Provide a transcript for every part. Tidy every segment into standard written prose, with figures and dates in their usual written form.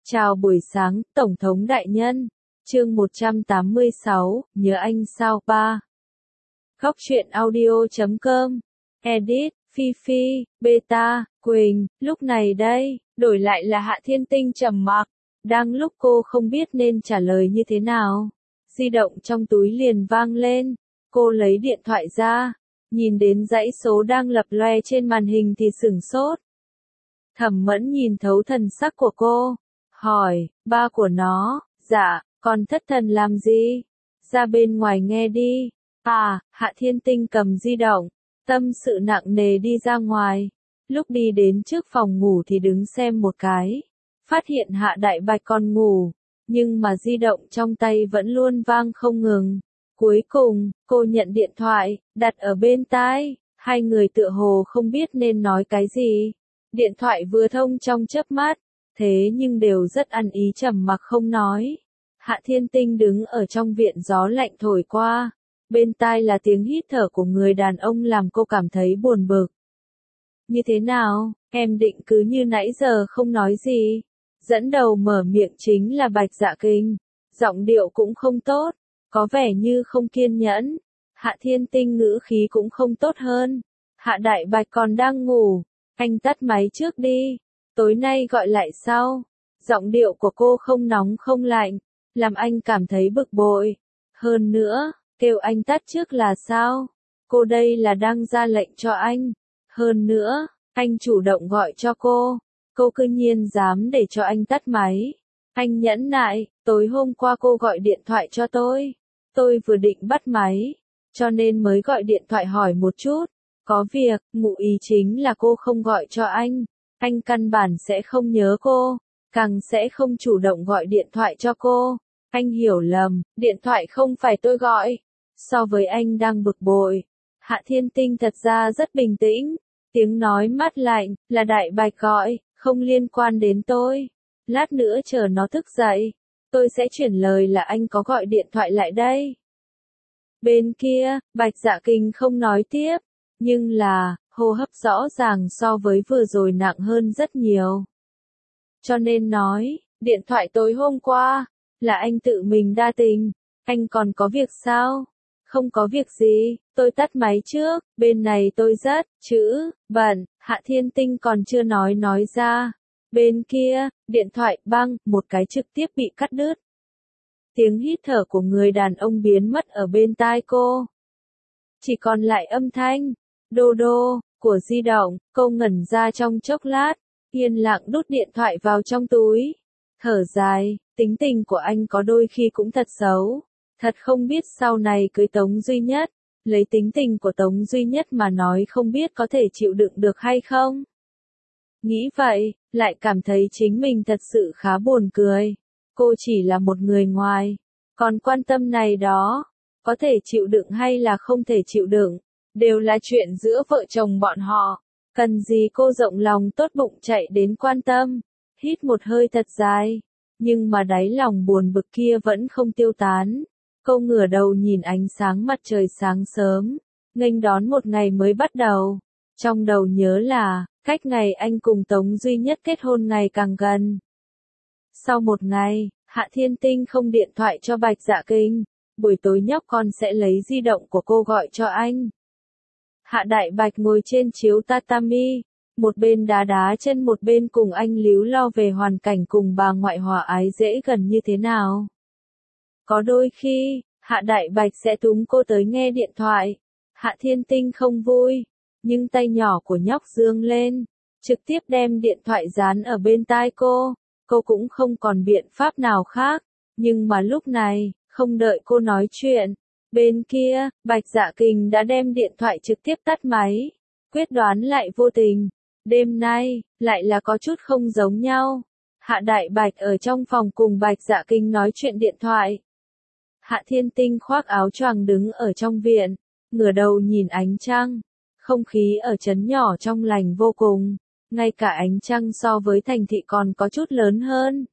Chào buổi sáng, Tổng thống đại nhân. Chương 186, nhớ anh sao ba. Góc truyện audio.com. Edit, Phi Phi, Beta, Quỳnh, lúc này đây, đổi lại là Hạ Thiên Tinh trầm mặc. Đang lúc cô không biết nên trả lời như thế nào, di động trong túi liền vang lên. Cô lấy điện thoại ra, nhìn đến dãy số đang lập loe trên màn hình thì sửng sốt. Thẩm Mẫn nhìn thấu thần sắc của cô, hỏi, ba của nó, dạ, con thất thần làm gì? Ra bên ngoài nghe đi. Hạ Thiên Tinh cầm di động, tâm sự nặng nề đi ra ngoài. Lúc đi đến trước phòng ngủ thì đứng xem một cái, phát hiện Hạ Đại Bạch còn ngủ, nhưng mà di động trong tay vẫn luôn vang không ngừng. Cuối cùng, cô nhận điện thoại, đặt ở bên tai, hai người tựa hồ không biết nên nói cái gì. Điện thoại vừa thông trong chớp mắt, thế nhưng đều rất ăn ý trầm mặc không nói. Hạ Thiên Tinh đứng ở trong viện, gió lạnh thổi qua, bên tai là tiếng hít thở của người đàn ông làm cô cảm thấy buồn bực. Như thế nào, em định cứ như nãy giờ không nói gì? Dẫn đầu mở miệng chính là Bạch Dạ Kinh, giọng điệu cũng không tốt, có vẻ như không kiên nhẫn. Hạ Thiên Tinh ngữ khí cũng không tốt hơn. Hạ Đại Bạch còn đang ngủ, anh tắt máy trước đi, tối nay gọi lại sau. Giọng điệu của cô không nóng không lạnh, làm anh cảm thấy bực bội. Hơn nữa, kêu anh tắt trước là sao? Cô đây là đang ra lệnh cho anh. Hơn nữa, anh chủ động gọi cho cô cư nhiên dám để cho anh tắt máy. Anh nhẫn nại, tối hôm qua cô gọi điện thoại cho tôi vừa định bắt máy, cho nên mới gọi điện thoại hỏi một chút. Có việc, ngụ ý chính là cô không gọi cho anh căn bản sẽ không nhớ cô, càng sẽ không chủ động gọi điện thoại cho cô. Anh hiểu lầm, điện thoại không phải tôi gọi. So với anh đang bực bội, Hạ Thiên Tinh thật ra rất bình tĩnh, tiếng nói mát lạnh, là Đại Bạch gọi, không liên quan đến tôi. Lát nữa chờ nó thức dậy, tôi sẽ chuyển lời là anh có gọi điện thoại lại đây. Bên kia, Bạch Dạ Kinh không nói tiếp, nhưng là, hô hấp rõ ràng so với vừa rồi nặng hơn rất nhiều. Cho nên nói, điện thoại tối hôm qua, là anh tự mình đa tình, anh còn có việc sao? Không có việc gì, tôi tắt máy trước, bên này tôi rất, bận. Hạ Thiên Tinh còn chưa nói ra. Bên kia, điện thoại băng, một cái trực tiếp bị cắt đứt. Tiếng hít thở của người đàn ông biến mất ở bên tai cô. Chỉ còn lại âm thanh, đô đô, của di động. Cô ngẩn ra trong chốc lát, yên lặng đút điện thoại vào trong túi. Thở dài, tính tình của anh có đôi khi cũng thật xấu. Thật không biết sau này cưới Tống Duy Nhất, lấy tính tình của Tống Duy Nhất mà nói không biết có thể chịu đựng được hay không. Nghĩ vậy, lại cảm thấy chính mình thật sự khá buồn cười. Cô chỉ là một người ngoài, còn quan tâm này đó, có thể chịu đựng hay là không thể chịu đựng, đều là chuyện giữa vợ chồng bọn họ. Cần gì cô rộng lòng tốt bụng chạy đến quan tâm. Hít một hơi thật dài, nhưng mà đáy lòng buồn bực kia vẫn không tiêu tán. Cô ngửa đầu nhìn ánh sáng mặt trời sáng sớm, nghênh đón một ngày mới bắt đầu. Trong đầu nhớ là, cách ngày anh cùng Tống Duy Nhất kết hôn ngày càng gần. Sau một ngày, Hạ Thiên Tinh không điện thoại cho Bạch Dạ Kinh, buổi tối nhóc con sẽ lấy di động của cô gọi cho anh. Hạ Đại Bạch ngồi trên chiếu tatami, một bên đá đá chân một bên cùng anh líu lo về hoàn cảnh cùng bà ngoại hòa ái dễ gần như thế nào. Có đôi khi, Hạ Đại Bạch sẽ túm cô tới nghe điện thoại. Hạ Thiên Tinh không vui, nhưng tay nhỏ của nhóc dương lên, trực tiếp đem điện thoại dán ở bên tai cô. Cô cũng không còn biện pháp nào khác, nhưng mà lúc này, không đợi cô nói chuyện, bên kia, Bạch Dạ Kinh đã đem điện thoại trực tiếp tắt máy. Quyết đoán lại vô tình, đêm nay, lại là có chút không giống nhau. Hạ Đại Bạch ở trong phòng cùng Bạch Dạ Kinh nói chuyện điện thoại. Hạ Thiên Tinh khoác áo choàng đứng ở trong viện, ngửa đầu nhìn ánh trăng. Không khí ở trấn nhỏ trong lành vô cùng, ngay cả ánh trăng so với thành thị còn có chút lớn hơn.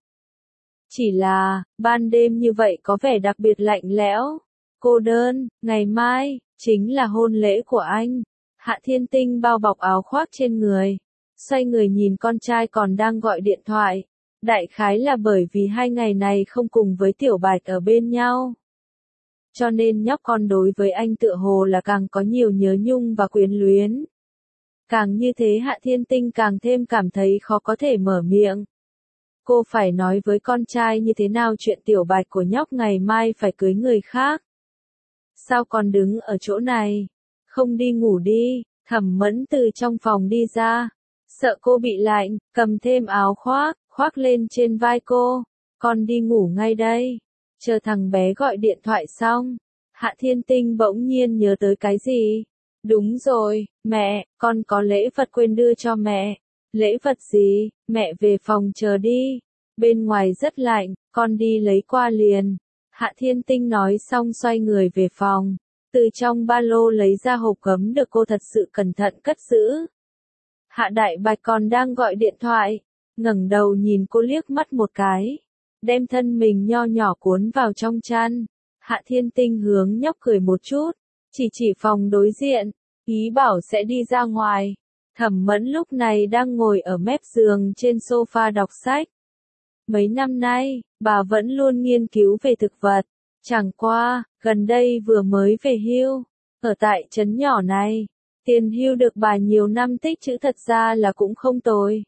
Chỉ là, ban đêm như vậy có vẻ đặc biệt lạnh lẽo, cô đơn. Ngày mai, chính là hôn lễ của anh. Hạ Thiên Tinh bao bọc áo khoác trên người, xoay người nhìn con trai còn đang gọi điện thoại. Đại khái là bởi vì 2 ngày này không cùng với Tiểu Bạch ở bên nhau. Cho nên nhóc con đối với anh tựa hồ là càng có nhiều nhớ nhung và quyến luyến. Càng như thế Hạ Thiên Tinh càng thêm cảm thấy khó có thể mở miệng. Cô phải nói với con trai như thế nào chuyện Tiểu Bạch của nhóc ngày mai phải cưới người khác. Sao còn đứng ở chỗ này? Không đi ngủ đi, Thẩm Mẫn từ trong phòng đi ra. Sợ cô bị lạnh, cầm thêm áo khoác, khoác lên trên vai cô. Con đi ngủ ngay đây. Chờ thằng bé gọi điện thoại xong. Hạ Thiên Tinh bỗng nhiên nhớ tới cái gì? Đúng rồi, mẹ, con có lễ vật quên đưa cho mẹ. Lễ vật gì? Mẹ về phòng chờ đi. Bên ngoài rất lạnh, con đi lấy qua liền. Hạ Thiên Tinh nói xong xoay người về phòng. Từ trong ba lô lấy ra hộp gấm được cô thật sự cẩn thận cất giữ. Hạ Đại Bạch còn đang gọi điện thoại. Ngẩng đầu nhìn cô liếc mắt một cái. Đem thân mình nho nhỏ cuốn vào trong chăn. Hạ Thiên Tinh hướng nhóc cười một chút. Chỉ phòng đối diện. Ý bảo sẽ đi ra ngoài. Thẩm Mẫn lúc này đang ngồi ở mép giường trên sofa đọc sách. Mấy năm nay, bà vẫn luôn nghiên cứu về thực vật. Chẳng qua, gần đây vừa mới về hưu. Ở tại trấn nhỏ này, tiền hưu được bà nhiều năm tích trữ thật ra là cũng không tồi.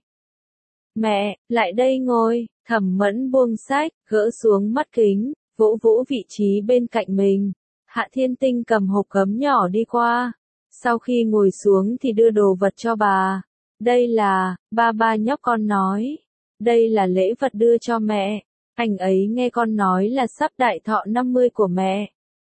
Mẹ, lại đây ngồi. Thẩm Mẫn buông sách, gỡ xuống mắt kính, vỗ vỗ vị trí bên cạnh mình. Hạ Thiên Tinh cầm hộp gấm nhỏ đi qua. Sau khi ngồi xuống thì đưa đồ vật cho bà. Đây là, ba nhóc con nói. Đây là lễ vật đưa cho mẹ. Anh ấy nghe con nói là sắp đại thọ 50 của mẹ.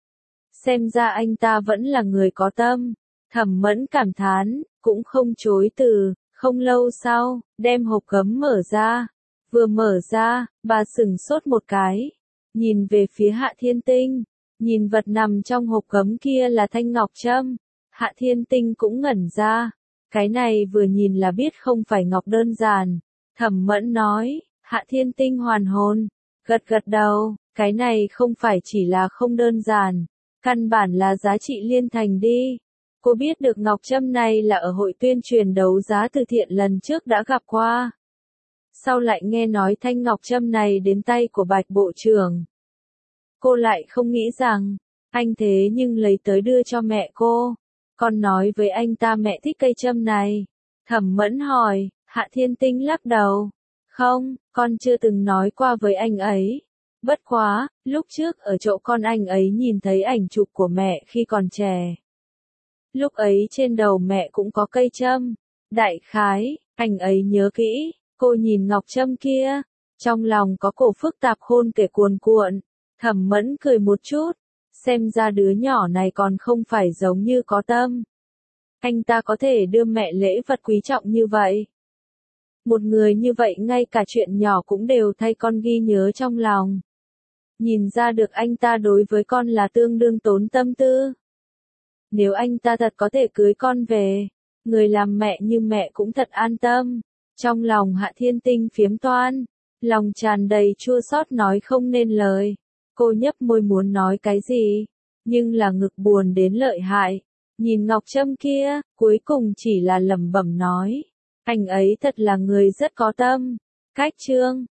Xem ra anh ta vẫn là người có tâm. Thẩm Mẫn cảm thán, cũng không chối từ. Không lâu sau, đem hộp gấm mở ra. Vừa mở ra, bà sửng sốt một cái. Nhìn về phía Hạ Thiên Tinh. Nhìn vật nằm trong hộp gấm kia là thanh ngọc trâm. Hạ Thiên Tinh cũng ngẩn ra. Cái này vừa nhìn là biết không phải ngọc đơn giản. Thẩm Mẫn nói, Hạ Thiên Tinh hoàn hồn. Gật gật đầu, cái này không phải chỉ là không đơn giản. Căn bản là giá trị liên thành đi. Cô biết được ngọc trâm này là ở hội tuyên truyền đấu giá từ thiện lần trước đã gặp qua. Sau lại nghe nói thanh ngọc trâm này đến tay của Bạch Bộ trưởng. Cô lại không nghĩ rằng, anh thế nhưng lấy tới đưa cho mẹ cô. Con nói với anh ta mẹ thích cây trâm này. Thẩm Mẫn hỏi, Hạ Thiên Tinh lắc đầu. Không, con chưa từng nói qua với anh ấy. Bất quá, lúc trước ở chỗ con anh ấy nhìn thấy ảnh chụp của mẹ khi còn trẻ. Lúc ấy trên đầu mẹ cũng có cây trâm. Đại khái, anh ấy nhớ kỹ, cô nhìn ngọc trâm kia. Trong lòng có cổ phức tạp khôn kể cuồn cuộn. Thẩm Mẫn cười một chút. Xem ra đứa nhỏ này còn không phải giống như có tâm. Anh ta có thể đưa mẹ lễ vật quý trọng như vậy. Một người như vậy ngay cả chuyện nhỏ cũng đều thay con ghi nhớ trong lòng. Nhìn ra được anh ta đối với con là tương đương tốn tâm tư. Nếu anh ta thật có thể cưới con về, người làm mẹ như mẹ cũng thật an tâm. Trong lòng Hạ Thiên Tinh phiếm toan, lòng tràn đầy chua xót nói không nên lời. Cô nhấp môi muốn nói cái gì, nhưng là ngực buồn đến lợi hại. Nhìn ngọc trâm kia, cuối cùng chỉ là lẩm bẩm nói. Anh ấy thật là người rất có tâm. Cách chương